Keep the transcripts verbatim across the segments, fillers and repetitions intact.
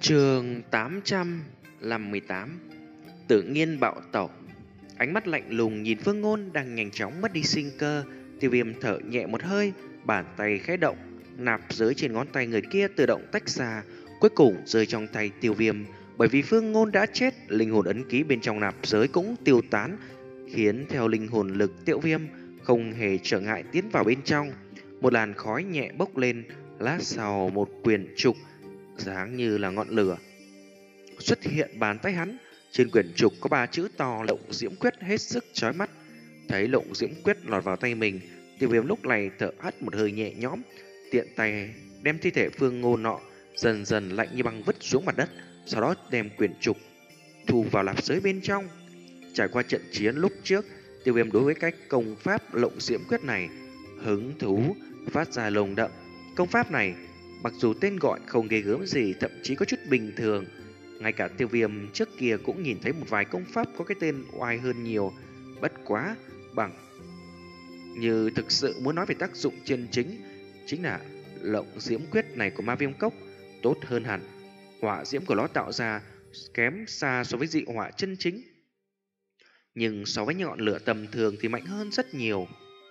Chương tám trăm năm mươi tám. Tự nhiên bạo tẩu. Ánh mắt lạnh lùng nhìn Phương Ngôn đang nhanh chóng mất đi sinh cơ. Tiêu Viêm thở nhẹ một hơi, bàn tay khẽ động, nạp giới trên ngón tay người kia tự động tách ra, cuối cùng rơi trong tay Tiêu Viêm. Bởi vì Phương Ngôn đã chết, linh hồn ấn ký bên trong nạp giới cũng tiêu tán, khiến theo linh hồn lực Tiêu Viêm không hề trở ngại tiến vào bên trong. Một làn khói nhẹ bốc lên, lát sau một quyển trục dáng như là ngọn lửa xuất hiện bàn tay hắn. Trên quyển trục có ba chữ to Lộng Diễm Quyết hết sức chói mắt. Thấy Lộng Diễm Quyết lọt vào tay mình, Tiêu Viêm lúc này thở hắt một hơi nhẹ nhõm, tiện tay đem thi thể Phương Ngôn nọ dần dần lạnh như băng vứt xuống mặt đất, sau đó đem quyển trục thu vào nạp giới bên trong. Trải qua trận chiến lúc trước, Tiêu Viêm đối với cách công pháp Lộng Diễm Quyết này hứng thú phát ra lồng đậm. Công pháp này mặc dù tên gọi không ghê gớm gì, thậm chí có chút bình thường, ngay cả Tiêu Viêm trước kia cũng nhìn thấy một vài công pháp có cái tên oai hơn nhiều. Bất quá bằng như thực sự muốn nói về tác dụng chân chính, chính là Lộng Diễm Quyết này của Ma Viêm Cốc tốt hơn hẳn. Hỏa diễm của nó tạo ra kém xa so với dị hỏa chân chính, nhưng so với ngọn lửa tầm thường thì mạnh hơn rất nhiều.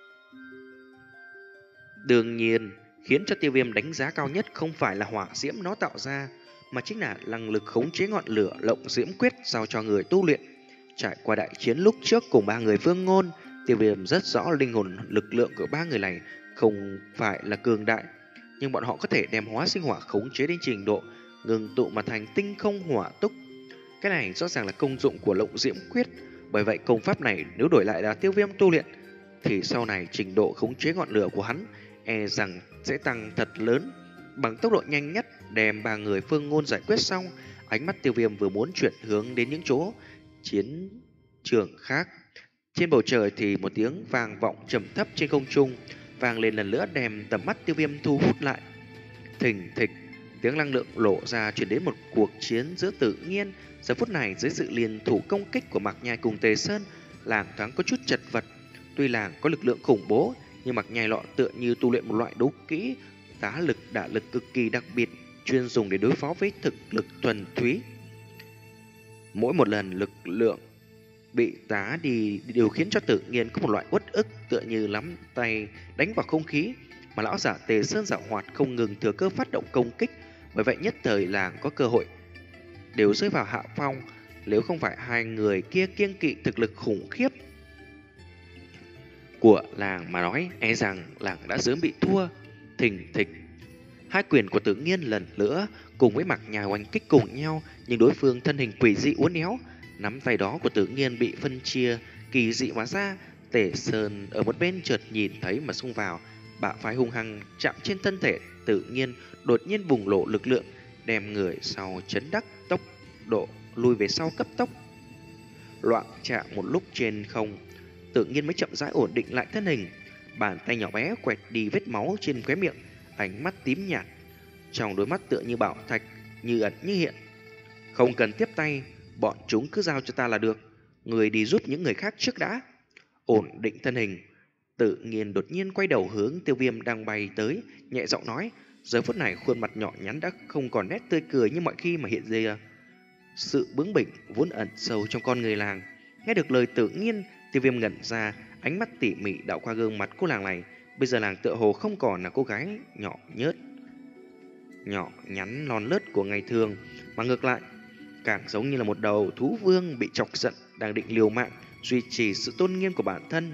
Đương nhiên, khiến cho Tiêu Viêm đánh giá cao nhất không phải là hỏa diễm nó tạo ra, mà chính là năng lực khống chế ngọn lửa Lộng Diễm Quyết giao cho người tu luyện. Trải qua đại chiến lúc trước cùng ba người Phương Ngôn, Tiêu Viêm rất rõ linh hồn lực lượng của ba người này không phải là cường đại, nhưng bọn họ có thể đem hóa sinh hỏa khống chế đến trình độ ngừng tụ mà thành tinh không hỏa túc. Cái này rõ ràng là công dụng của Lộng Diễm Quyết. Bởi vậy công pháp này nếu đổi lại là Tiêu Viêm tu luyện, thì sau này trình độ khống chế ngọn lửa của hắn e rằng sẽ tăng thật lớn. Bằng tốc độ nhanh nhất đem ba người Phương Ngôn giải quyết xong, ánh mắt Tiêu Viêm vừa muốn chuyển hướng đến những chỗ chiến trường khác. Trên bầu trời thì một tiếng vang vọng trầm thấp trên không trung vang lên lần nữa, đem tầm mắt Tiêu Viêm thu hút lại. Thình thịch, tiếng năng lượng lộ ra chuyển đến một cuộc chiến giữa Tự Nhiên. Giờ phút này dưới sự liên thủ công kích của Mạc Nhai cùng Tề Sơn, làng thoáng có chút chật vật. Tuy làng có lực lượng khủng bố, nhưng Mạc Nhai lọ tựa như tu luyện một loại đấu kỹ tá lực đả lực cực kỳ đặc biệt, chuyên dùng để đối phó với thực lực thuần túy. Mỗi một lần lực lượng bị tá đi đều khiến cho Tự Nhiên có một loại uất ức, tựa như nắm tay đánh vào không khí. Mà lão giả Tề Sơn giảo hoạt không ngừng thừa cơ phát động công kích, bởi vậy nhất thời làng có cơ hội đều rơi vào hạ phong. Nếu không phải hai người kia kiêng kỵ thực lực khủng khiếp của làng mà nói, e rằng làng đã sớm bị thua. Thình thịch, hai quyền của Tự Nhiên lần nữa cùng với Mạc Nhai oanh kích cùng nhau, nhưng đối phương thân hình quỷ dị uốn éo, nắm tay đó của Tự Nhiên bị phân chia kỳ dị hóa ra. Tề Sơn ở một bên chợt nhìn thấy mà xông vào, bạo phái hung hăng chạm trên thân thể Tự Nhiên, đột nhiên bùng lộ lực lượng, đem người sau chấn đắc, tốc độ lùi về sau cấp tốc. Loạn chạm một lúc trên không, Tự Nhiên mới chậm rãi ổn định lại thân hình, bàn tay nhỏ bé quẹt đi vết máu trên khóe miệng, ánh mắt tím nhạt, trong đôi mắt tựa như bảo thạch, như ẩn như hiện. Không cần tiếp tay, bọn chúng cứ giao cho ta là được, người đi giúp những người khác trước đã. Ổn định thân hình, Tự Nhiên đột nhiên quay đầu hướng Tiêu Viêm đang bay tới, nhẹ giọng nói. Giờ phút này khuôn mặt nhỏ nhắn đã không còn nét tươi cười như mọi khi, mà hiện ra sự bướng bỉnh vốn ẩn sâu trong con người làng. Nghe được lời Tự Nhiên, Tiêu Viêm ngẩn ra, ánh mắt tỉ mỉ đảo qua gương mặt cô làng này. Bây giờ làng tựa hồ không còn là cô gái nhỏ nhớt, nhỏ nhắn non nớt của ngày thường, mà ngược lại càng giống như là một đầu thú vương bị chọc giận, đang định liều mạng duy trì sự tôn nghiêm của bản thân.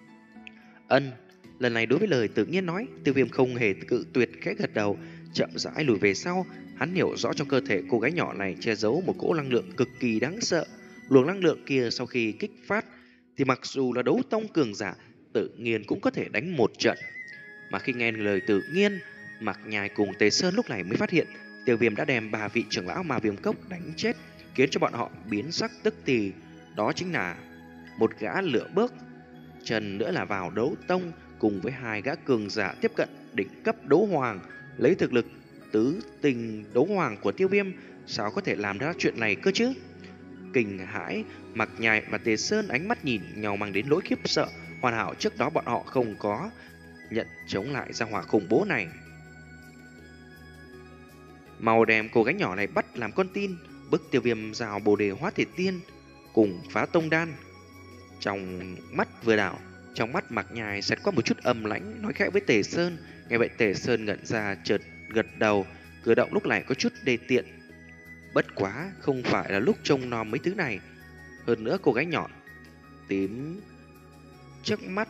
Ân, lần này đối với lời Tự Nhiên nói, Tiêu Viêm không hề cự tuyệt, khẽ gật đầu, chậm rãi lùi về sau. Hắn hiểu rõ trong cơ thể cô gái nhỏ này che giấu một cỗ năng lượng cực kỳ đáng sợ. Luồng năng lượng kia sau khi kích phát thì mặc dù là đấu tông cường giả, Tự Nhiên cũng có thể đánh một trận. Mà khi nghe lời Tự Nhiên, Mạc Nhai cùng Tề Sơn lúc này mới phát hiện Tiêu Viêm đã đem ba vị trưởng lão Ma Viêm Cốc đánh chết, khiến cho bọn họ biến sắc tức thì. Đó chính là một gã lửa bước chân nữa là vào đấu tông, cùng với hai gã cường giả tiếp cận đỉnh cấp đấu hoàng. Lấy thực lực tứ tình đấu hoàng của Tiêu Viêm, sao có thể làm ra chuyện này cơ chứ? Kinh hãi, Mạc Nhai và Tề Sơn ánh mắt nhìn nhau mang đến nỗi khiếp sợ. Hoàn hảo trước đó bọn họ không có nhận chống lại ra hỏa khủng bố này. Mau đem cô gái nhỏ này bắt làm con tin, bức Tiêu Viêm rào Bồ Đề Hóa Thể Tiên cùng phá tông đan. Trong mắt vừa đảo, trong mắt Mạc Nhai xẹt qua một chút âm lãnh, nói khẽ với Tề Sơn. Nghe vậy Tề Sơn ngẩn ra, chợt gật đầu. Cử động lúc này có chút đê tiện, bất quá không phải là lúc trông nom mấy thứ này. Hơn nữa cô gái nhỏ tím trước mắt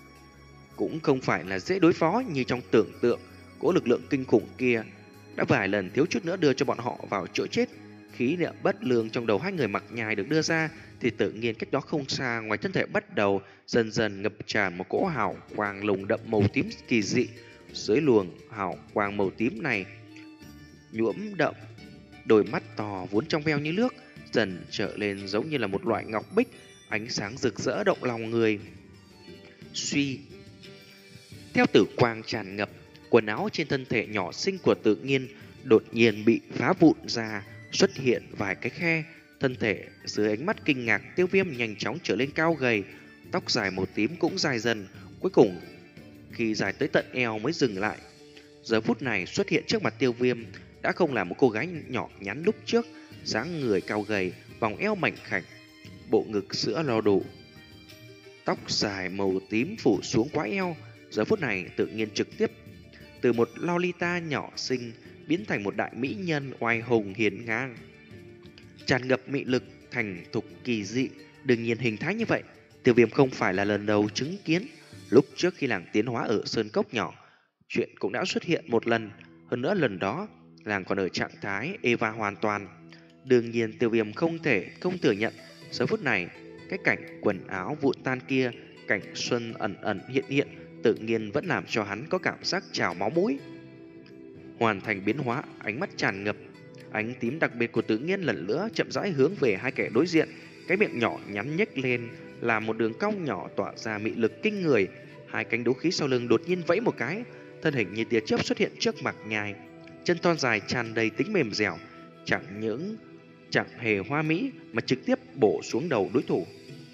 cũng không phải là dễ đối phó như trong tưởng tượng. Cỗ lực lượng kinh khủng kia đã vài lần thiếu chút nữa đưa cho bọn họ vào chỗ chết. Khí niệm bất lương trong đầu hai người Mạc Nhai được đưa ra, thì tự nhiên cách đó không xa, ngoài thân thể bắt đầu dần dần ngập tràn một cỗ hào quang lồng đậm màu tím kỳ dị. Dưới luồng hào quang màu tím này nhuộm đậm đôi mắt to vốn trong veo như nước, dần trở lên giống như là một loại ngọc bích, ánh sáng rực rỡ động lòng người. Suy, theo tử quang tràn ngập, quần áo trên thân thể nhỏ xinh của Tự Nhiên đột nhiên bị phá vụn ra, xuất hiện vài cái khe. Thân thể dưới ánh mắt kinh ngạc Tiêu Viêm nhanh chóng trở lên cao gầy, tóc dài màu tím cũng dài dần, cuối cùng khi dài tới tận eo mới dừng lại. Giờ phút này xuất hiện trước mặt Tiêu Viêm đã không là một cô gái nhỏ nhắn lúc trước, dáng người cao gầy, vòng eo mảnh khảnh, bộ ngực sữa no đủ, tóc dài màu tím phủ xuống quá eo. Giờ phút này Tự Nhiên trực tiếp từ một Lolita nhỏ xinh biến thành một đại mỹ nhân oai hùng hiền ngang, tràn ngập mị lực, thành thục kỳ dị. Đương nhiên hình thái như vậy Tiêu Viêm không phải là lần đầu chứng kiến. Lúc trước khi làng tiến hóa ở Sơn Cốc nhỏ, chuyện cũng đã xuất hiện một lần. Hơn nữa lần đó làng còn ở trạng thái Eva hoàn toàn. Đương nhiên Tiêu Viêm không thể không thừa nhận, giờ phút này cái cảnh quần áo vụn tan kia, cảnh xuân ẩn ẩn hiện hiện, tự nhiên vẫn làm cho hắn có cảm giác trào máu mũi. Hoàn thành biến hóa, ánh mắt tràn ngập ánh tím đặc biệt của Tự Nhiên lần nữa chậm rãi hướng về hai kẻ đối diện. Cái miệng nhỏ nhắn nhếch lên là một đường cong nhỏ tỏa ra mị lực kinh người. Hai cánh đấu khí sau lưng đột nhiên vẫy một cái, thân hình như tia chớp xuất hiện trước Mạc Nhai. Chân thon dài tràn đầy tính mềm dẻo, chẳng những chẳng hề hoa mỹ mà trực tiếp bổ xuống đầu đối thủ.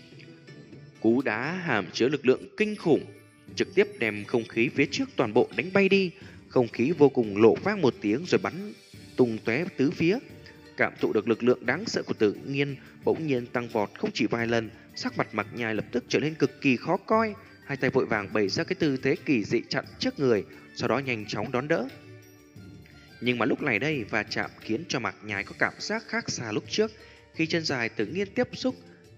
Cú đá hàm chứa lực lượng kinh khủng, trực tiếp đem không khí phía trước toàn bộ đánh bay đi. Không khí vô cùng lộ vang một tiếng rồi bắn tung tóe tứ phía. Cảm thụ được lực lượng đáng sợ của Tự Nhiên bỗng nhiên tăng vọt không chỉ vài lần, sắc mặt Mạc Nhai lập tức trở nên cực kỳ khó coi. Hai tay vội vàng bày ra cái tư thế kỳ dị chặn trước người, sau đó nhanh chóng đón đỡ. Nhưng mà lúc này đây va chạm khiến cho Mạc Nhai có cảm giác khác xa lúc trước. Khi chân dài Tự Nhiên tiếp xúc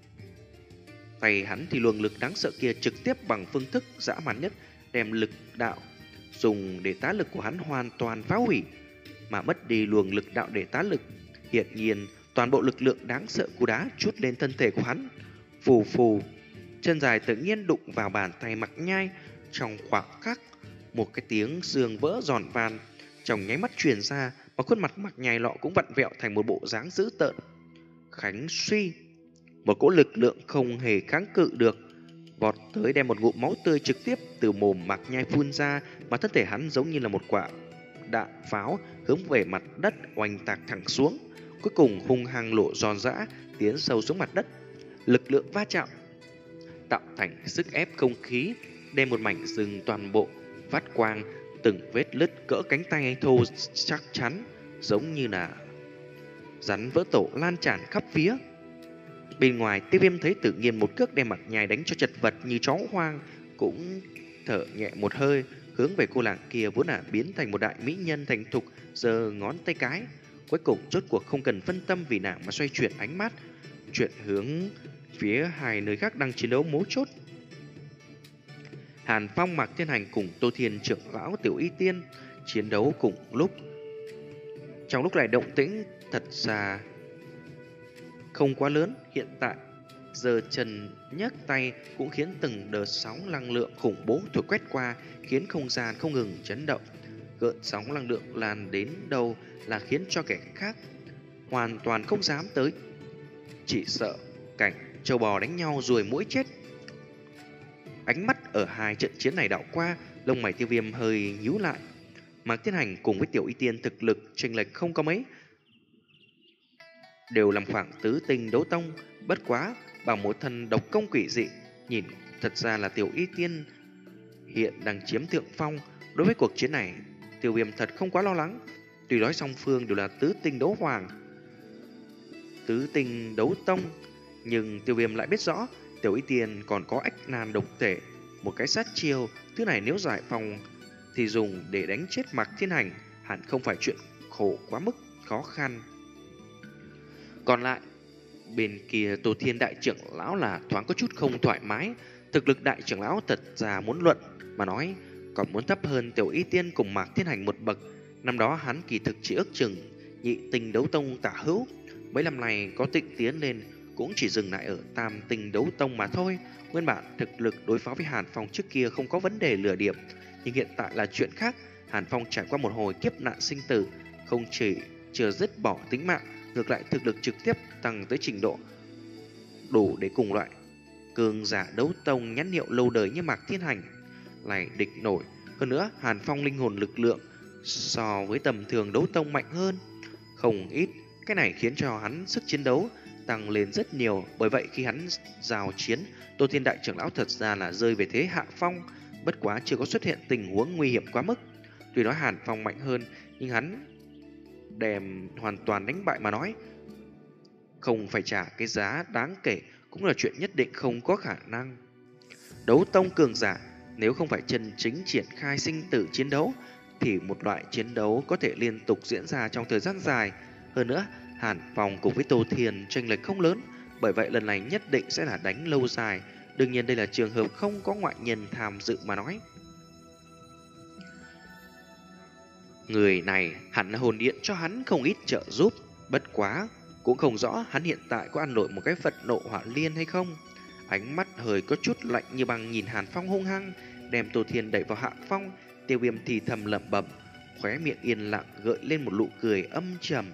tay hắn thì luồng lực đáng sợ kia trực tiếp bằng phương thức dã man nhất đem lực đạo dùng để tá lực của hắn hoàn toàn phá hủy, mà mất đi luồng lực đạo để tá lực. Hiện nhiên toàn bộ lực lượng đáng sợ cú đá trút lên thân thể của hắn. Phù phù, chân dài Tự Nhiên đụng vào bàn tay Mạc Nhai. Trong khoảng khắc, một cái tiếng xương vỡ giòn vàn trong nháy mắt truyền ra, và khuôn mặt Mạc Nhai lọ cũng vặn vẹo thành một bộ dáng dữ tợn. Khánh suy, một cỗ lực lượng không hề kháng cự được vọt tới, đem một ngụm máu tươi trực tiếp từ mồm Mạc Nhai phun ra, mà thân thể hắn giống như là một quả đạn pháo hướng về mặt đất oanh tạc thẳng xuống, cuối cùng hung hăng lộ giòn giã tiến sâu xuống mặt đất. Lực lượng va chạm tạo thành sức ép không khí, đem một mảnh rừng toàn bộ phát quang, từng vết lứt cỡ cánh tay thô chắc chắn, giống như là rắn vỡ tổ lan tràn khắp phía. Bên ngoài, Tiêu Viêm thấy Tự Nhiên một cước đem Mạc Nhai đánh cho chật vật như chó hoang, cũng thở nhẹ một hơi, hướng về cô nàng kia vốn là biến thành một đại mỹ nhân thành thục, giơ ngón tay cái. Cuối cùng rốt cuộc không cần phân tâm vì nàng mà xoay chuyển ánh mắt, chuyển hướng phía hai nơi khác đang chiến đấu mấu chốt. Hàn Phong, Mạc Thiên Hành cùng Tô Thiên trưởng lão Tiểu Y Tiên chiến đấu cùng lúc. Trong lúc này động tĩnh thật ra không quá lớn, hiện tại giờ chân nhấc tay cũng khiến từng đợt sóng năng lượng khủng bố thổi quét qua, khiến không gian không ngừng chấn động. Gợn sóng năng lượng lan đến đâu là khiến cho kẻ khác hoàn toàn không dám tới, chỉ sợ cảnh châu bò đánh nhau rồi mũi chết. Ánh mắt ở hai trận chiến này đảo qua, lông mày Tiêu Viêm hơi nhíu lại. Mạc Thiên Hành cùng với Tiểu Y Tiên thực lực chênh lệch không có mấy, đều làm khoảng tứ tinh đấu tông, bất quá bằng một thân độc công quỷ dị, nhìn thật ra là Tiểu Y Tiên hiện đang chiếm thượng phong. Đối với cuộc chiến này, Tiêu Viêm thật không quá lo lắng. Tuy nói song phương đều là tứ tinh đấu hoàng, tứ tinh đấu tông, nhưng Tiêu Viêm lại biết rõ Tiểu Y Tiên còn có ách nan độc thể, một cái sát chiêu, thứ này nếu giải phòng thì dùng để đánh chết Mạc Thiên Hành hẳn không phải chuyện khổ quá mức khó khăn. Còn lại, bên kia Tô Thiên đại trưởng lão là thoáng có chút không thoải mái. Thực lực đại trưởng lão thật ra muốn luận mà nói, còn muốn thấp hơn Tiểu Y Tiên cùng Mạc Thiên Hành một bậc. Năm đó hắn kỳ thực chỉ ước chừng nhị tinh đấu tông tả hữu, mấy năm này có tịnh tiến lên cũng chỉ dừng lại ở tam tinh đấu tông mà thôi. Nguyên bản thực lực đối phó với Hàn Phong trước kia không có vấn đề lừa điểm, nhưng hiện tại là chuyện khác. Hàn Phong trải qua một hồi kiếp nạn sinh tử, không chỉ chưa dứt bỏ tính mạng, ngược lại thực lực trực tiếp tăng tới trình độ đủ để cùng loại cường giả đấu tông nhãn hiệu lâu đời như Mạc Thiên Hành lại địch nổi. Hơn nữa, Hàn Phong linh hồn lực lượng so với tầm thường đấu tông mạnh hơn không ít, cái này khiến cho hắn sức chiến đấu tăng lên rất nhiều. Bởi vậy khi hắn giao chiến, Tô Thiên đại trưởng lão thật ra là rơi về thế hạ phong, bất quá chưa có xuất hiện tình huống nguy hiểm quá mức. Tuy nói Hàn Phong mạnh hơn, nhưng hắn đem hoàn toàn đánh bại mà nói, không phải trả cái giá đáng kể cũng là chuyện nhất định không có khả năng. Đấu tông cường giả nếu không phải chân chính triển khai sinh tử chiến đấu thì một loại chiến đấu có thể liên tục diễn ra trong thời gian dài. Hơn nữa, Hàn Phong cùng với Tô Thiên chênh lệch không lớn, bởi vậy lần này nhất định sẽ là đánh lâu dài. Đương nhiên đây là trường hợp không có ngoại nhân tham dự mà nói. Người này hẳn là hồn điện cho hắn không ít trợ giúp, bất quá cũng không rõ hắn hiện tại có ăn nổi một cái Phật nộ hỏa liên hay không. Ánh mắt hơi có chút lạnh như băng nhìn Hàn Phong hung hăng, đem Tô Thiên đẩy vào hạ phong. Tiêu Viêm thì thầm lẩm bẩm, khóe miệng yên lặng gợi lên một nụ cười âm trầm.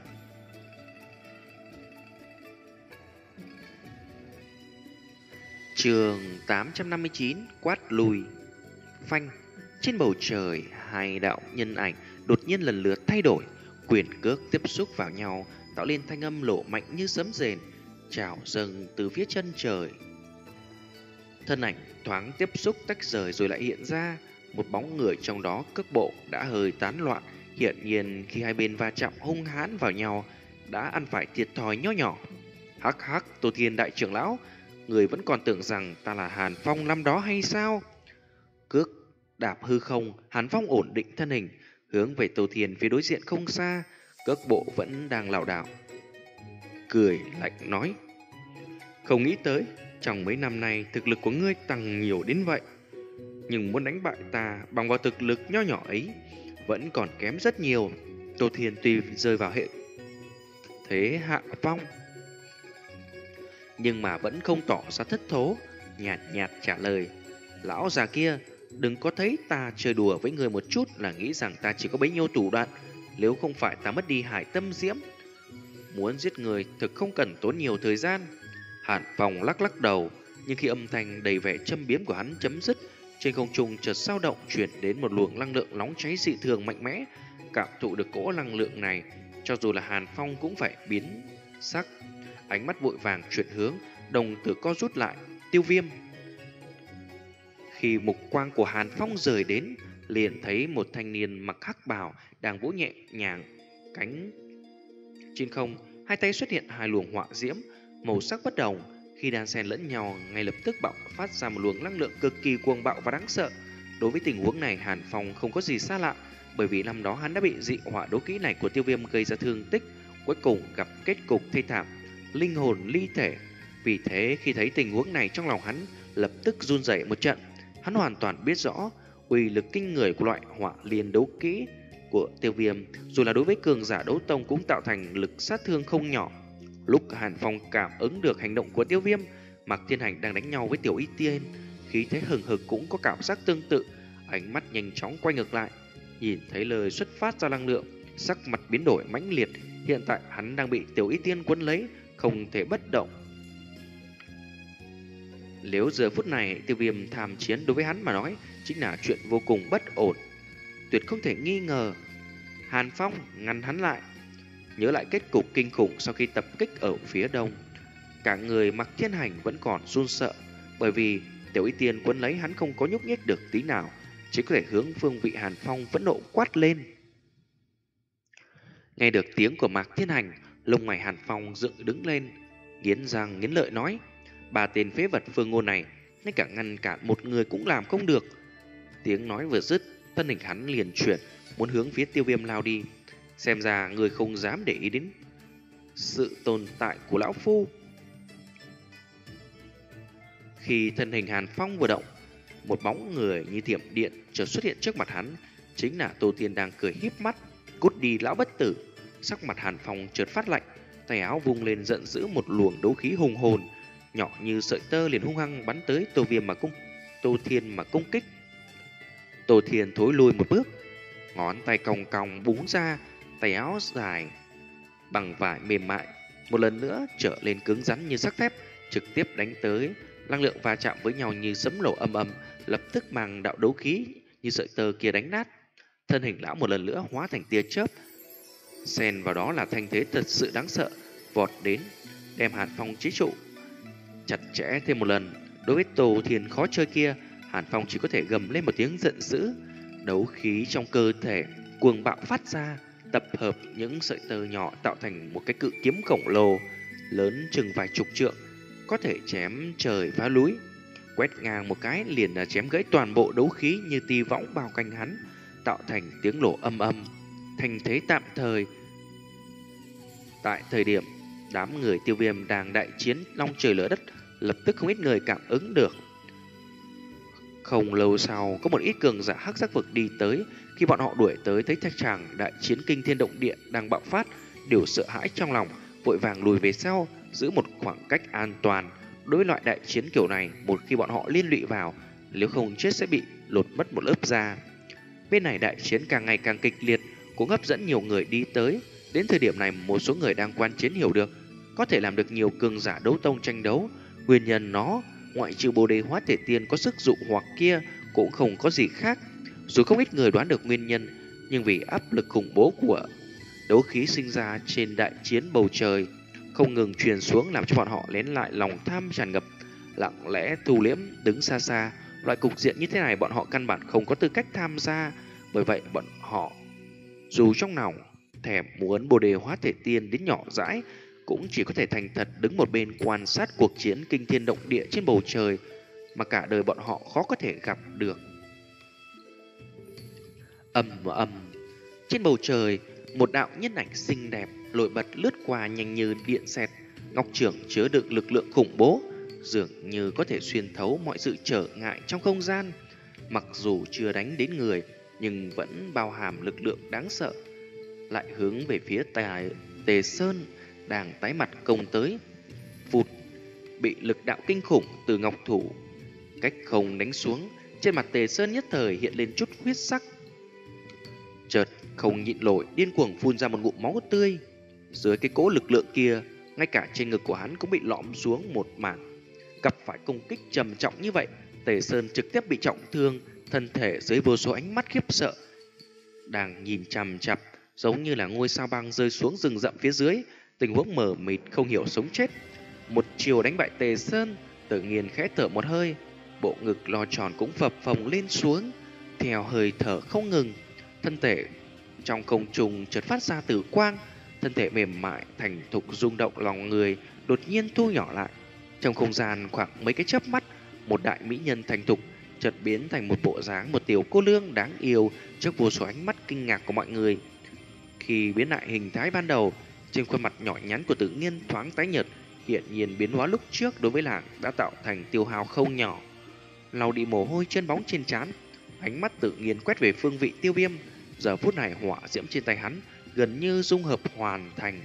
Chương tám trăm năm mươi chín, quát lùi. Phanh, trên bầu trời hai đạo nhân ảnh đột nhiên lần lượt thay đổi, quyền cước tiếp xúc vào nhau, tạo lên thanh âm lộ mạnh như sấm rền, trào dâng từ phía chân trời. Thân ảnh thoáng tiếp xúc tách rời rồi lại hiện ra, một bóng người trong đó cước bộ đã hơi tán loạn. Hiển nhiên khi hai bên va chạm hung hãn vào nhau đã ăn phải thiệt thòi nho nhỏ. Hắc hắc, Tô Thiên đại trưởng lão, người vẫn còn tưởng rằng ta là Hàn Phong năm đó hay sao? Cước đạp hư không, Hàn Phong ổn định thân hình, hướng về Tô Thiên phía đối diện không xa, cước bộ vẫn đang lảo đảo. Cười lạnh nói, không nghĩ tới trong mấy năm nay thực lực của ngươi tăng nhiều đến vậy, nhưng muốn đánh bại ta bằng vào thực lực nho nhỏ ấy vẫn còn kém rất nhiều. Tô Thiên tuy rơi vào hệ thế hạ phong, nhưng mà vẫn không tỏ ra thất thố, nhạt nhạt trả lời, lão già kia, đừng có thấy ta chơi đùa với người một chút là nghĩ rằng ta chỉ có bấy nhiêu thủ đoạn. Nếu không phải ta mất đi hải tâm diễm, muốn giết người thực không cần tốn nhiều thời gian. Hàn Phong lắc lắc đầu, nhưng khi âm thanh đầy vẻ châm biếm của hắn chấm dứt, trên không trung chợt dao động chuyển đến một luồng năng lượng nóng cháy dị thường mạnh mẽ. Cảm thụ được cỗ năng lượng này, cho dù là Hàn Phong cũng phải biến sắc, ánh mắt vội vàng chuyển hướng, đồng tử co rút lại. Tiêu Viêm. Khi mục quang của Hàn Phong rời đến, liền thấy một thanh niên mặc hắc bào đang vỗ nhẹ nhàng cánh trên không, hai tay xuất hiện hai luồng hỏa diễm màu sắc bất đồng, khi đan xen lẫn nhau ngay lập tức bạo phát ra một luồng năng lượng cực kỳ cuồng bạo và đáng sợ. Đối với tình huống này, Hàn Phong không có gì xa lạ, bởi vì năm đó hắn đã bị dị hỏa đấu kỹ này của Tiêu Viêm gây ra thương tích, cuối cùng gặp kết cục thê thảm, linh hồn ly thể. Vì thế khi thấy tình huống này, trong lòng hắn lập tức run rẩy một trận. Hắn hoàn toàn biết rõ uy lực kinh người của loại hỏa liên đấu kỹ của Tiêu Viêm, dù là đối với cường giả đấu tông cũng tạo thành lực sát thương không nhỏ. Lúc Hàn Phong cảm ứng được hành động của Tiêu Viêm, Mạc Thiên Hành đang đánh nhau với Tiểu Y Tiên, khí thế hừng hực cũng có cảm giác tương tự, ánh mắt nhanh chóng quay ngược lại, nhìn thấy lời xuất phát ra năng lượng, sắc mặt biến đổi mãnh liệt. Hiện tại hắn đang bị Tiểu Y Tiên quấn lấy, không thể bất động. Nếu giờ phút này Tiêu Viêm tham chiến đối với hắn mà nói chính là chuyện vô cùng bất ổn, tuyệt không thể nghi ngờ. Hàn Phong ngăn hắn lại, nhớ lại kết cục kinh khủng sau khi tập kích ở phía đông. Cả người Mạc Thiên Hành vẫn còn run sợ, bởi vì Tiểu Y Tiên quấn lấy hắn không có nhúc nhích được tí nào, chỉ có thể hướng phương vị Hàn Phong phẫn nộ quát lên. Nghe được tiếng của Mạc Thiên Hành, lông mày Hàn Phong dựng đứng lên, nghiến răng nghiến lợi nói: ba tên phế vật Phương Ngôn này, ngay cả ngăn cản một người cũng làm không được. Tiếng nói vừa dứt, thân hình hắn liền chuyển, muốn hướng phía Tiêu Viêm lao đi. Xem ra người không dám để ý đến sự tồn tại của lão phu. Khi thân hình Hàn Phong vừa động, một bóng người như thiểm điện chợt xuất hiện trước mặt hắn, chính là Tô Thiên đang cười híp mắt. Cút đi lão bất tử! Sắc mặt Hàn Phong chợt phát lạnh, tay áo vung lên giận dữ, một luồng đấu khí hùng hồn nhỏ như sợi tơ liền hung hăng bắn tới Tô Viêm mà cung Tô Thiên mà công kích. Tô Thiên thối lui một bước, ngón tay cong cong búng ra, tay áo dài bằng vải mềm mại một lần nữa trở lên cứng rắn như sắt thép, trực tiếp đánh tới. Năng lượng va chạm với nhau như sấm nổ âm âm, lập tức mang đạo đấu khí như sợi tơ kia đánh nát. Thân hình lão một lần nữa hóa thành tia chớp, xen vào đó là thanh thế thật sự đáng sợ, vọt đến đem Hàn Phong chế trụ. Chặt chẽ thêm một lần, đối với Tô Thiên khó chơi kia, Hàn Phong chỉ có thể gầm lên một tiếng giận dữ. Đấu khí trong cơ thể cuồng bạo phát ra, tập hợp những sợi tơ nhỏ tạo thành một cái cự kiếm khổng lồ, lớn chừng vài chục trượng, có thể chém trời phá núi. Quét ngang một cái liền là chém gãy toàn bộ đấu khí như ti võng bao quanh hắn, tạo thành tiếng nổ âm âm. Thành thế tạm thời. Tại thời điểm đám người Tiêu Viêm đang đại chiến long trời lở đất, lập tức không ít người cảm ứng được. Không lâu sau, có một ít cường giả hắc sắc vực đi tới. Khi bọn họ đuổi tới thấy thạch tràng đại chiến kinh thiên động địa đang bạo phát, đều sợ hãi trong lòng, vội vàng lùi về sau, giữ một khoảng cách an toàn. Đối với loại đại chiến kiểu này, một khi bọn họ liên lụy vào, nếu không chết sẽ bị lột mất một lớp da. Bên này đại chiến càng ngày càng kịch liệt, cũng hấp dẫn nhiều người đi tới. Đến thời điểm này, một số người đang quan chiến hiểu được, có thể làm được nhiều cường giả đấu tông tranh đấu. Nguyên nhân nó, ngoại trừ Bồ Đề Hóa Thể Tiên có sức dụ hoặc kia, cũng không có gì khác. Dù không ít người đoán được nguyên nhân, nhưng vì áp lực khủng bố của đấu khí sinh ra trên đại chiến bầu trời không ngừng truyền xuống, làm cho bọn họ lén lại lòng tham tràn ngập, lặng lẽ thu liễm đứng xa xa. Loại cục diện như thế này bọn họ căn bản không có tư cách tham gia. Bởi vậy bọn họ dù trong lòng thèm muốn Bồ Đề Hóa Thể Tiên đến nhỏ dãi, cũng chỉ có thể thành thật đứng một bên quan sát cuộc chiến kinh thiên động địa trên bầu trời mà cả đời bọn họ khó có thể gặp được. Ầm ầm, trên bầu trời, một đạo nhân ảnh xinh đẹp nổi bật lướt qua nhanh như điện xẹt, ngọc trưởng chứa đựng lực lượng khủng bố, dường như có thể xuyên thấu mọi sự trở ngại trong không gian. Mặc dù chưa đánh đến người, nhưng vẫn bao hàm lực lượng đáng sợ, lại hướng về phía tài Tề Sơn đang tái mặt công tới. Vụt, bị lực đạo kinh khủng từ ngọc thủ cách không đánh xuống, trên mặt Tề Sơn nhất thời hiện lên chút huyết sắc. Chợt không nhịn nổi, điên cuồng phun ra một ngụm máu tươi. Dưới cái cỗ lực lượng kia, ngay cả trên ngực của hắn cũng bị lõm xuống một mảng. Gặp phải công kích trầm trọng như vậy, Tề Sơn trực tiếp bị trọng thương, thân thể dưới vô số ánh mắt khiếp sợ đang nhìn chằm chằm, giống như là ngôi sao băng rơi xuống rừng rậm phía dưới, tình huống mờ mịt không hiểu sống chết. Một chiều đánh bại Tề Sơn, Tự Nhiên khẽ thở một hơi, bộ ngực lo tròn cũng phập phồng lên xuống, theo hơi thở không ngừng. Thân thể trong không trung chợt phát ra tử quang, thân thể mềm mại thành thục rung động lòng người đột nhiên thu nhỏ lại. Trong không gian khoảng mấy cái chớp mắt, một đại mỹ nhân thành thục chợt biến thành một bộ dáng một tiểu cô nương đáng yêu trước vô số ánh mắt kinh ngạc của mọi người. Khi biến lại hình thái ban đầu, trên khuôn mặt nhỏ nhắn của Tự Nhiên thoáng tái nhợt, hiện nhiên biến hóa lúc trước đối với nàng đã tạo thành tiêu hao không nhỏ. Lau đi mồ hôi chân bóng trên trán, ánh mắt Tự Nhiên quét về phương vị Tiêu Viêm. Giờ phút này hỏa diễm trên tay hắn gần như dung hợp hoàn thành,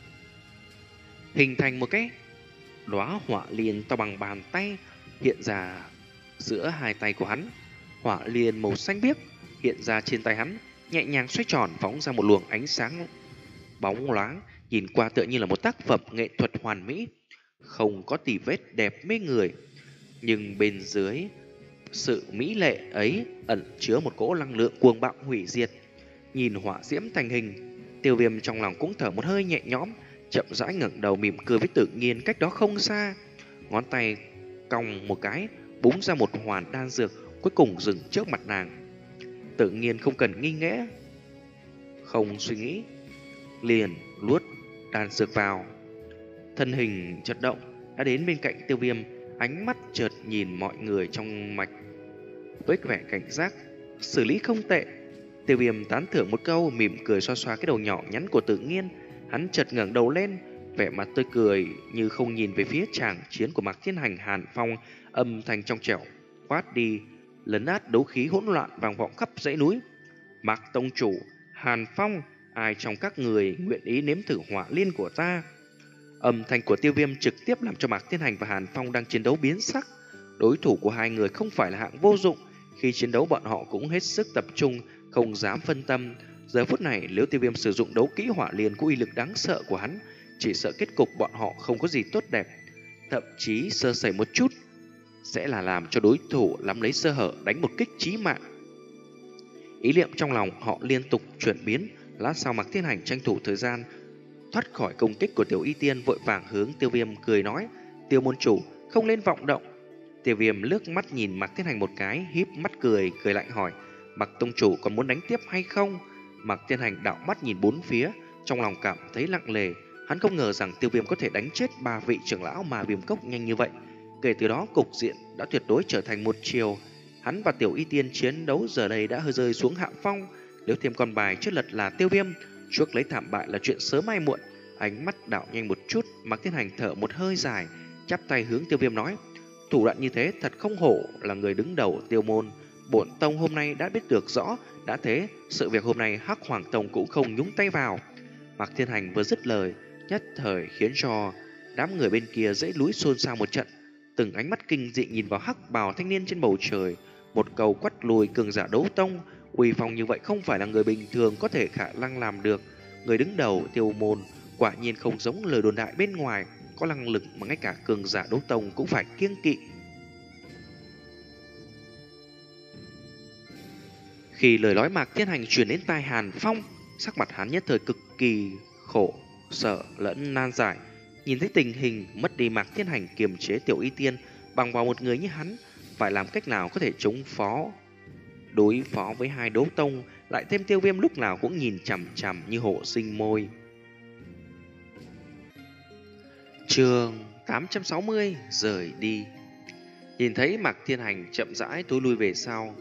hình thành một cái đóa hỏa liên to bằng bàn tay hiện ra giữa hai tay của hắn. Hỏa liên màu xanh biếc hiện ra trên tay hắn, nhẹ nhàng xoay tròn phóng ra một luồng ánh sáng bóng loáng, nhìn qua tựa như là một tác phẩm nghệ thuật hoàn mỹ, không có tì vết, đẹp mê người. Nhưng bên dưới sự mỹ lệ ấy ẩn chứa một cỗ năng lượng cuồng bạo hủy diệt. Nhìn hỏa diễm thành hình, Tiêu Viêm trong lòng cũng thở một hơi nhẹ nhõm, chậm rãi ngẩng đầu mỉm cười với Tự Nhiên cách đó không xa. Ngón tay cong một cái, búng ra một hoàn đan dược, cuối cùng dừng trước mặt nàng. Tự Nhiên không cần nghi ngẽ, không suy nghĩ, liền luốt đan dược vào. Thân hình chợt động, đã đến bên cạnh Tiêu Viêm, ánh mắt chợt nhìn mọi người trong mạch với vẻ cảnh giác. Xử lý không tệ. Tiêu Viêm tán thưởng một câu, mỉm cười xoa xoa cái đầu nhỏ nhắn của Tự Nhiên. Hắn chợt ngẩng đầu lên, vẻ mặt tươi cười như không nhìn về phía tràng chiến của Mạc Thiên Hành. Hàn Phong âm thanh trong trẻo quát đi, lấn át đấu khí hỗn loạn vang vọng khắp dãy núi. Mạc tông chủ, Hàn Phong, ai trong các người nguyện ý nếm thử hỏa liên của ta? Âm thanh của Tiêu Viêm trực tiếp làm cho Mạc Thiên Hành và Hàn Phong đang chiến đấu biến sắc. Đối thủ của hai người không phải là hạng vô dụng, khi chiến đấu bọn họ cũng hết sức tập trung, không dám phân tâm. Giờ phút này nếu Tiêu Viêm sử dụng đấu kỹ hỏa liên của uy lực đáng sợ của hắn, chỉ sợ kết cục bọn họ không có gì tốt đẹp, thậm chí sơ sẩy một chút sẽ là làm cho đối thủ nắm lấy sơ hở đánh một kích chí mạng. Ý niệm trong lòng họ liên tục chuyển biến. Lát sau Mạc Thiên Hành tranh thủ thời gian thoát khỏi công kích của Tiểu Y Tiên, vội vàng hướng Tiêu Viêm cười nói: Tiêu môn chủ, không nên vọng động. Tiêu Viêm lướt mắt nhìn Mạc Thiên Hành một cái, híp mắt cười, cười lạnh hỏi: Mạc tông chủ còn muốn đánh tiếp hay không? Mạc Thiên Hành đảo mắt nhìn bốn phía, trong lòng cảm thấy lặng lề. Hắn không ngờ rằng Tiêu Viêm có thể đánh chết ba vị trưởng lão mà Viêm Cốc nhanh như vậy. Kể từ đó cục diện đã tuyệt đối trở thành một chiều. Hắn và Tiểu Y Tiên chiến đấu giờ đây đã hơi rơi xuống hạ phong. Nếu thêm con bài trước lật là Tiêu Viêm, chuốc lấy thảm bại là chuyện sớm hay muộn. Ánh mắt đảo nhanh một chút, Mạc Thiên Hành thở một hơi dài, chắp tay hướng Tiêu Viêm nói: thủ đoạn như thế thật không hổ là người đứng đầu Tiêu môn. Bổn tông hôm nay đã biết được rõ, đã thế sự việc hôm nay Hắc Hoàng tông cũng không nhúng tay vào. Mạc Thiên Hành vừa dứt lời, nhất thời khiến cho đám người bên kia dãy núi xôn xao một trận. Từng ánh mắt kinh dị nhìn vào hắc bào thanh niên trên bầu trời, một câu quát lùi cường giả đấu tông. Uy phong như vậy không phải là người bình thường có thể khả năng làm được. Người đứng đầu Tiêu môn quả nhiên không giống lời đồn đại bên ngoài, có năng lực mà ngay cả cường giả đấu tông cũng phải kiêng kỵ. Khi lời nói Mạc Thiên Hành truyền đến tai Hàn Phong, sắc mặt hắn nhất thời cực kỳ khổ sở lẫn nan giải. Nhìn thấy tình hình mất đi Mạc Thiên Hành kiềm chế Tiểu Y Tiên, bằng vào một người như hắn phải làm cách nào có thể chống phó đối phó với hai đấu tông, lại thêm Tiêu Viêm lúc nào cũng nhìn chằm chằm như hổ sinh môi. Chương tám trăm sáu mươi rời đi. Nhìn thấy Mạc Thiên Hành chậm rãi tối lui về sau,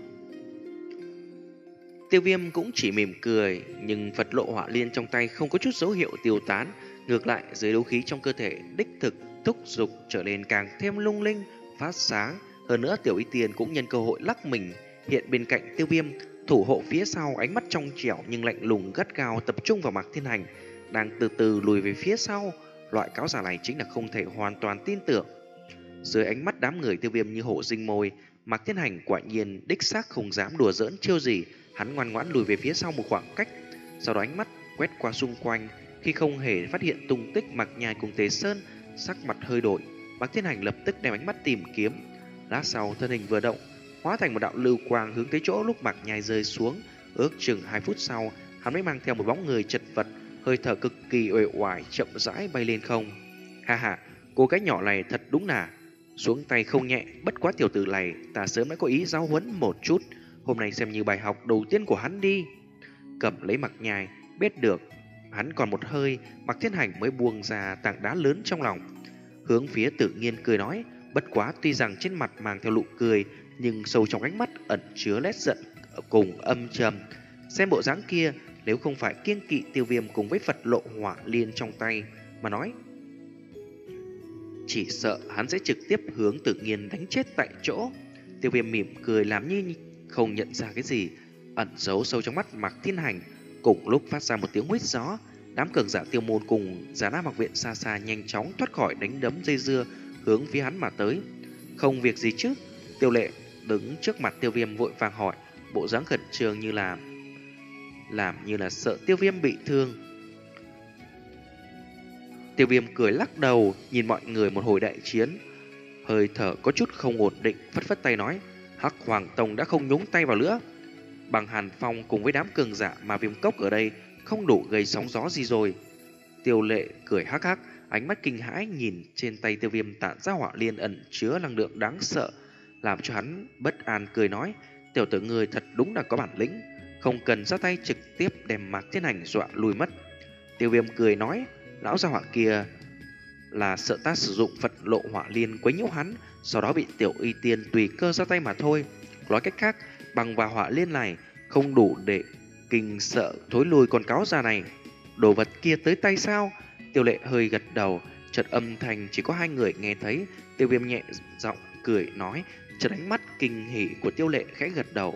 Tiêu Viêm cũng chỉ mỉm cười, nhưng Phật lộ hỏa liên trong tay không có chút dấu hiệu tiêu tán, ngược lại dưới đấu khí trong cơ thể đích thực thúc dục trở nên càng thêm lung linh, phát sáng. Hơn nữa Tiểu Y Tiên cũng nhân cơ hội lắc mình hiện bên cạnh Tiêu Viêm, thủ hộ phía sau, ánh mắt trong trẻo nhưng lạnh lùng gắt gao tập trung vào Mạc Thiên Hành đang từ từ lùi về phía sau. Loại cáo giả này chính là không thể hoàn toàn tin tưởng. Dưới ánh mắt đám người Tiêu Viêm như hổ sinh môi, Mạc Thiên Hành quả nhiên đích xác không dám đùa giỡn chiêu gì. Hắn ngoan ngoãn lùi về phía sau một khoảng cách, sau đó ánh mắt quét qua xung quanh. Khi không hề phát hiện tung tích Mạc Nhai cùng Tế Sơn, sắc mặt hơi đổi, Mạc Thiên Hành lập tức đem ánh mắt tìm kiếm. Lát sau thân hình vừa động, hóa thành một đạo lưu quang hướng tới chỗ lúc Mạc Nhai rơi xuống. Ước chừng hai phút sau, hắn mới mang theo một bóng người chật vật, hơi thở cực kỳ uể oải chậm rãi bay lên không. Ha ha, cô gái nhỏ này thật đúng là xuống tay không nhẹ. Bất quá tiểu tử này ta sớm đã có ý giáo huấn một chút, hôm nay xem như bài học đầu tiên của hắn đi. Cầm lấy Mạc Nhai, biết được hắn còn một hơi, Mạc Thiên Hành mới buông ra tảng đá lớn trong lòng, hướng phía Tự Nhiên cười nói. Bất quá tuy rằng trên mặt mang theo nụ cười, nhưng sâu trong ánh mắt ẩn chứa nét giận cùng âm trầm. Xem bộ dáng kia, nếu không phải kiêng kỵ Tiêu Viêm cùng với Phật lộ hỏa liên trong tay mà nói, chỉ sợ hắn sẽ trực tiếp hướng Tự Nhiên đánh chết tại chỗ. Tiêu Viêm mỉm cười làm như không nhận ra cái gì, ẩn giấu sâu trong mắt Mạc Thiên Hành. Cùng lúc phát ra một tiếng huýt gió, đám cường giả Tiêu môn cùng Già Nam Học viện xa xa nhanh chóng thoát khỏi đánh đấm dây dưa, hướng phía hắn mà tới. Không việc gì chứ? Tiêu Lệ đứng trước mặt Tiêu Viêm vội vàng hỏi, bộ dáng khẩn trương như là làm như là sợ Tiêu Viêm bị thương. Tiêu Viêm cười lắc đầu, nhìn mọi người một hồi đại chiến, hơi thở có chút không ổn định, phất phất tay nói, Hắc Hoàng tông đã không nhúng tay vào nữa. Bằng Hàn Phong cùng với đám cường giả mà Viêm Cốc ở đây không đủ gây sóng gió gì rồi. Tiêu Lệ cười hắc hắc, ánh mắt kinh hãi nhìn trên tay Tiêu Viêm tản ra hỏa liên ẩn chứa năng lượng đáng sợ, làm cho hắn bất an cười nói, tiểu tử người thật đúng là có bản lĩnh, không cần ra tay trực tiếp đem Mạc Thiên Hành dọa lùi mất. Tiêu Viêm cười nói, lão gia hỏa kia là sợ ta sử dụng Phật lộ hỏa liên quấy nhiễu hắn, sau đó bị tiểu y tiên tùy cơ ra tay mà thôi. Nói cách khác, bằng và hỏa liên này không đủ để kinh sợ thối lùi con cáo già này. Đồ vật kia tới tay sao? Tiêu Lệ hơi gật đầu, chợt âm thanh chỉ có hai người nghe thấy. Tiêu Viêm nhẹ giọng cười nói, chợt ánh mắt kinh hỉ của Tiêu Lệ khẽ gật đầu.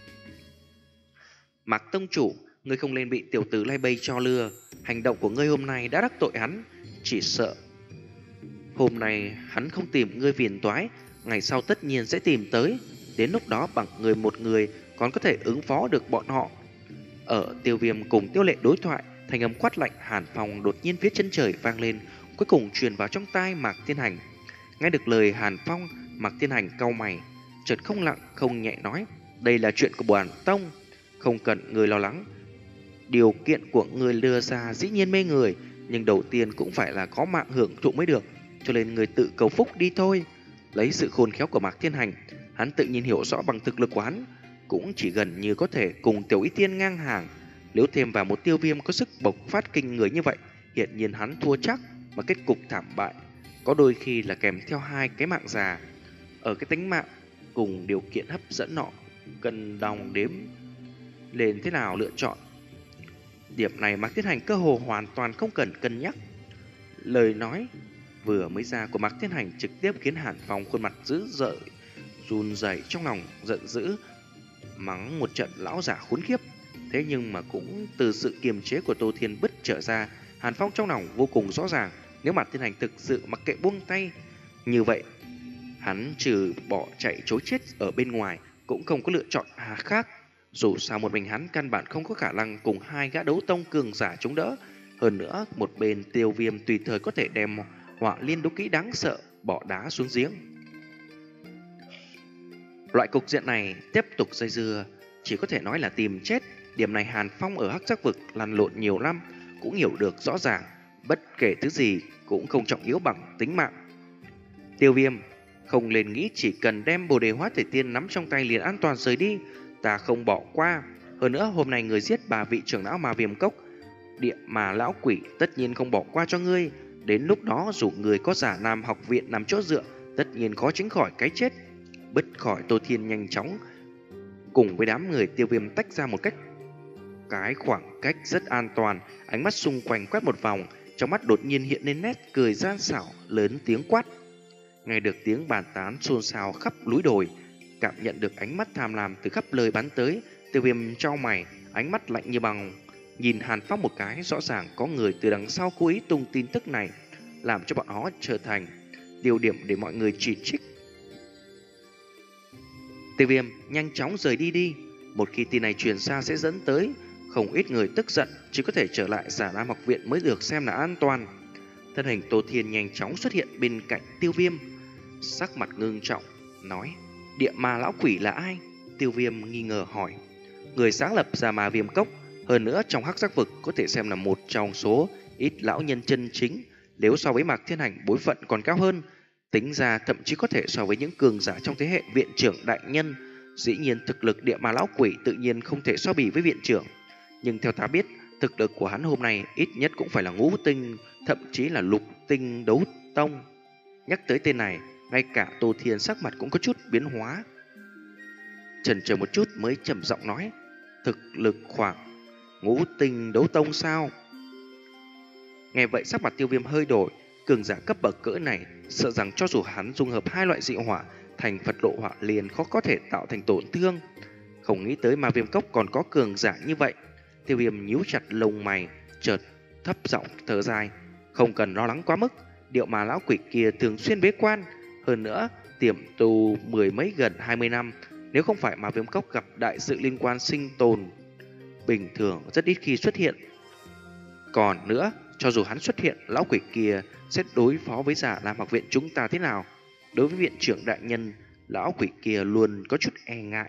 Mạc tông chủ, ngươi không nên bị tiểu tử lai bây cho lừa. Hành động của ngươi hôm nay đã đắc tội hắn, chỉ sợ hôm nay hắn không tìm ngươi phiền toái, ngày sau tất nhiên sẽ tìm tới. Đến lúc đó bằng người một người còn có thể ứng phó được bọn họ. Ở Tiêu Viêm cùng Tiêu Lệ đối thoại, thành âm quát lạnh Hàn Phong đột nhiên phía chân trời vang lên, cuối cùng truyền vào trong tai Mạc Thiên Hành. Nghe được lời Hàn Phong, Mạc Thiên Hành cau mày, chợt không lặng không nhẹ nói, đây là chuyện của Bản tông, không cần người lo lắng. Điều kiện của người đưa ra dĩ nhiên mê người, nhưng đầu tiên cũng phải là có mạng hưởng thụ mới được, cho nên người tự cầu phúc đi thôi. Lấy sự khôn khéo của Mạc Thiên Hành, hắn tự nhiên hiểu rõ bằng thực lực của hắn cũng chỉ gần như có thể cùng Tiểu Y Tiên ngang hàng. Nếu thêm vào một Tiêu Viêm có sức bộc phát kinh người như vậy, hiện nhiên hắn thua chắc, mà kết cục thảm bại có đôi khi là kèm theo hai cái mạng già. Ở cái tính mạng cùng điều kiện hấp dẫn nọ, cần đong đếm lên thế nào lựa chọn. Điểm này Mạc Thiên Hành cơ hồ hoàn toàn không cần cân nhắc. Lời nói vừa mới ra của Mạc Thiên Hành trực tiếp khiến Hàn Phong khuôn mặt dữ dội, run rẩy trong lòng giận dữ, mắng một trận lão giả khốn khiếp. Thế nhưng mà cũng từ sự kiềm chế của Tô Thiên Bích trở ra, Hàn Phong trong lòng vô cùng rõ ràng, nếu Mạc Thiên Hành thực sự mặc kệ buông tay như vậy, hắn trừ bỏ chạy trối chết ở bên ngoài cũng không có lựa chọn hà khác. Dù sao một mình hắn căn bản không có khả năng cùng hai gã đấu tông cường giả chống đỡ. Hơn nữa, một bên Tiêu Viêm tùy thời có thể đem họa liên đấu kỹ đáng sợ bỏ đá xuống giếng. Loại cục diện này tiếp tục dây dưa chỉ có thể nói là tìm chết. Điểm này Hàn Phong ở Hắc Giác Vực lăn lộn nhiều năm cũng hiểu được rõ ràng, bất kể thứ gì cũng không trọng yếu bằng tính mạng. Tiêu Viêm không nên nghĩ chỉ cần đem Bồ Đề Hóa Thể Tiên nắm trong tay liền an toàn rời đi, ta không bỏ qua. Hơn nữa hôm nay người giết bà vị trưởng lão Ma Viêm Cốc, địa mà lão quỷ tất nhiên không bỏ qua cho ngươi. Đến lúc đó dù người có giả nam học viện nằm chỗ dựa, tất nhiên khó tránh khỏi cái chết. Bứt khỏi Tô Thiên nhanh chóng cùng với đám người Tiêu Viêm tách ra một cách cái khoảng cách rất an toàn, ánh mắt xung quanh quét một vòng, trong mắt đột nhiên hiện lên nét cười gian xảo, lớn tiếng quát. Nghe được tiếng bàn tán xôn xao khắp núi đồi, cảm nhận được ánh mắt tham lam từ khắp lời bắn tới, Tiêu Viêm trao mày, ánh mắt lạnh như băng, nhìn Hàn Phong một cái. Rõ ràng có người từ đằng sau cố ý tung tin tức này, làm cho bọn họ trở thành tiêu điểm để mọi người chỉ trích. Tiêu Viêm nhanh chóng rời đi đi, một khi tin này truyền xa sẽ dẫn tới không ít người tức giận, chỉ có thể trở lại Giả Nam học viện mới được xem là an toàn. Thân hình Tô Thiên nhanh chóng xuất hiện bên cạnh Tiêu Viêm, sắc mặt ngưng trọng nói, địa ma lão quỷ là ai? Tiêu Viêm nghi ngờ hỏi. Người sáng lập ra Ma Viêm Cốc, hơn nữa trong Hắc Giác Vực có thể xem là một trong số ít lão nhân chân chính. Nếu so với Mạc Thiên Hành bối phận còn cao hơn, tính ra thậm chí có thể so với những cường giả trong thế hệ viện trưởng đại nhân. Dĩ nhiên thực lực địa ma lão quỷ tự nhiên không thể so bì với viện trưởng, nhưng theo ta biết, thực lực của hắn hôm nay ít nhất cũng phải là ngũ tinh, thậm chí là lục tinh đấu tông. Nhắc tới tên này, ngay cả Tô Thiên sắc mặt cũng có chút biến hóa, chần chờ một chút mới trầm giọng nói, thực lực khoảng ngũ tinh đấu tông sao? Nghe vậy sắc mặt Tiêu Viêm hơi đổi, cường giả cấp bậc cỡ này, sợ rằng cho dù hắn dung hợp hai loại dị hỏa thành Phật lộ hỏa liền khó có thể tạo thành tổn thương. Không nghĩ tới Ma Viêm Cốc còn có cường giả như vậy. Tiêu Viêm nhíu chặt lông mày, chợt thấp giọng thở dài, không cần lo lắng quá mức. Điệu mà lão quỷ kia thường xuyên bế quan, hơn nữa tiềm tu mười mấy gần hai mươi năm, nếu không phải Ma Viêm Cốc gặp đại sự liên quan sinh tồn, bình thường rất ít khi xuất hiện. Còn nữa, cho dù hắn xuất hiện, lão quỷ kia sẽ đối phó với Giả Nam học viện chúng ta thế nào? Đối với viện trưởng đại nhân, lão quỷ kia luôn có chút e ngại.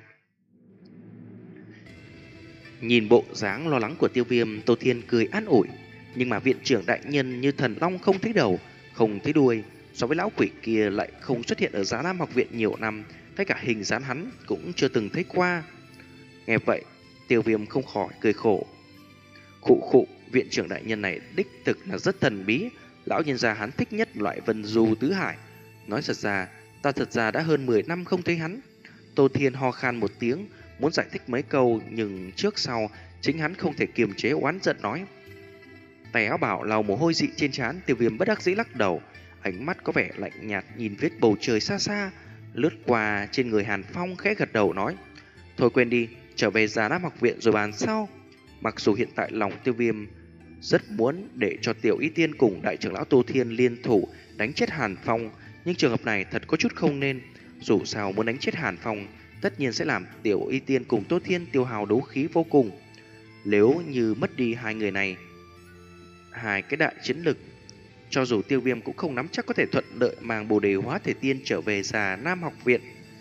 Nhìn bộ dáng lo lắng của Tiêu Viêm, Tô Thiên cười an ủi, nhưng mà viện trưởng đại nhân như thần long không thấy đầu, không thấy đuôi, so với lão quỷ kia lại không xuất hiện ở Giả Nam học viện nhiều năm, ngay cả hình dáng hắn cũng chưa từng thấy qua. Nghe vậy, Tiêu Viêm không khỏi cười khổ. Khụ khụ, Viện trưởng đại nhân này đích thực là rất thần bí. Lão nhân gia hắn thích nhất loại vân du tứ hải. Nói thật ra, ta thật ra đã hơn mười năm không thấy hắn. Tô Thiên ho khan một tiếng, muốn giải thích mấy câu, nhưng trước sau chính hắn không thể kiềm chế oán giận nói. Tay áo bảo lau mồ hôi dị trên trán, Tiêu Viêm bất đắc dĩ lắc đầu, ánh mắt có vẻ lạnh nhạt nhìn vết bầu trời xa xa, lướt qua trên người Hàn Phong, khẽ gật đầu nói: thôi quên đi, trở về Già Nam học viện rồi bàn sau. Mặc dù hiện tại lòng Tiêu Viêm rất muốn để cho Tiểu Y Tiên cùng đại trưởng lão Tô Thiên liên thủ đánh chết Hàn Phong, nhưng trường hợp này thật có chút không nên. Dù sao muốn đánh chết Hàn Phong, tất nhiên sẽ làm Tiểu Y Tiên cùng Tô Thiên tiêu hao đấu khí vô cùng. Nếu như mất đi hai người này, hai cái đại chiến lực, cho dù Tiêu Viêm cũng không nắm chắc có thể thuận lợi mang Bồ Đề Hóa Thể Tiên trở về Già Nam học viện.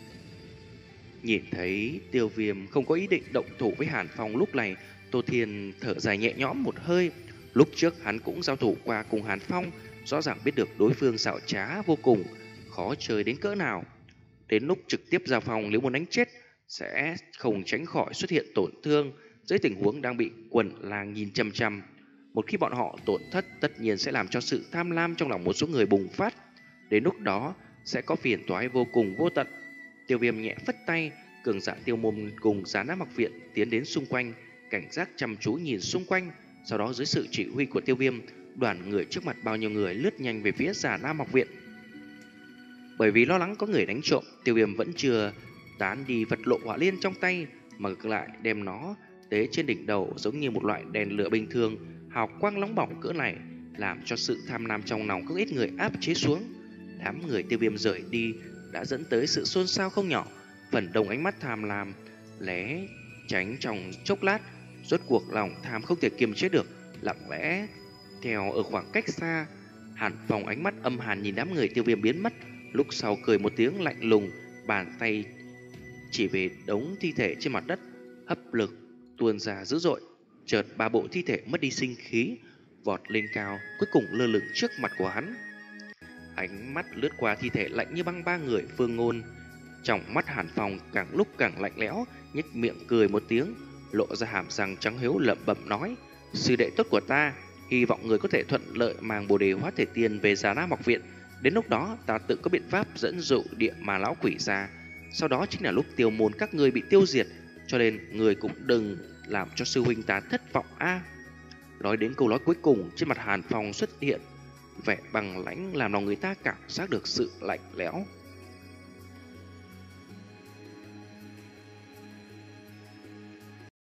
Nhìn thấy Tiêu Viêm không có ý định động thủ với Hàn Phong, lúc này Tô Thiên thở dài nhẹ nhõm một hơi. Lúc trước hắn cũng giao thủ qua cùng Hàn Phong, rõ ràng biết được đối phương xảo trá vô cùng, khó chơi đến cỡ nào. Đến lúc trực tiếp giao phòng, nếu muốn đánh chết sẽ không tránh khỏi xuất hiện tổn thương dưới tình huống đang bị quần làng nhìn chăm chăm. Một khi bọn họ tổn thất, tất nhiên sẽ làm cho sự tham lam trong lòng một số người bùng phát. Đến lúc đó sẽ có phiền toái vô cùng vô tận. Tiêu Viêm nhẹ phất tay, cường giả Tiêu Môn cùng Già Nam học viện tiến đến xung quanh, cảnh giác chăm chú nhìn xung quanh. Sau đó dưới sự chỉ huy của Tiêu Viêm, đoàn người trước mặt bao nhiêu người lướt nhanh về phía Già Nam học viện. Bởi vì lo lắng có người đánh trộm, Tiêu Viêm vẫn chưa tán đi vật lộ hỏa liên trong tay, mà ngược lại đem nó tế trên đỉnh đầu, giống như một loại đèn lửa bình thường, hào quang nóng bỏng cỡ này, làm cho sự tham lam trong lòng không ít người áp chế xuống. Đám người Tiêu Viêm rời đi đã dẫn tới sự xôn xao không nhỏ. Phần đông ánh mắt tham lam lé tránh trong chốc lát, rốt cuộc lòng tham không thể kiềm chế được, lặng lẽ theo ở khoảng cách xa. Hàn Phong ánh mắt âm hàn nhìn đám người Tiêu Viêm biến mất, lúc sau cười một tiếng lạnh lùng, bàn tay chỉ về đống thi thể trên mặt đất, hấp lực tuôn ra dữ dội. Chợt ba bộ thi thể mất đi sinh khí, vọt lên cao, cuối cùng lơ lửng trước mặt của hắn. Ánh mắt lướt qua thi thể lạnh như băng ba người Phương Ngôn, trong mắt Hàn Phong càng lúc càng lạnh lẽo, nhếch miệng cười một tiếng, lộ ra hàm răng trắng hiếu lẩm bẩm nói: sư đệ tốt của ta, hy vọng người có thể thuận lợi mang Bồ Đề Hóa Thể Tiên về Già Nam học viện. Đến lúc đó ta tự có biện pháp dẫn dụ địa mà lão quỷ ra. Sau đó chính là lúc Tiêu Môn các người bị tiêu diệt, cho nên người cũng đừng làm cho sư huynh ta thất vọng a. À. Nói đến câu nói cuối cùng, trên mặt Hàn Phong xuất hiện vẻ bằng lãnh, làm lòng người ta cảm giác được sự lạnh lẽo.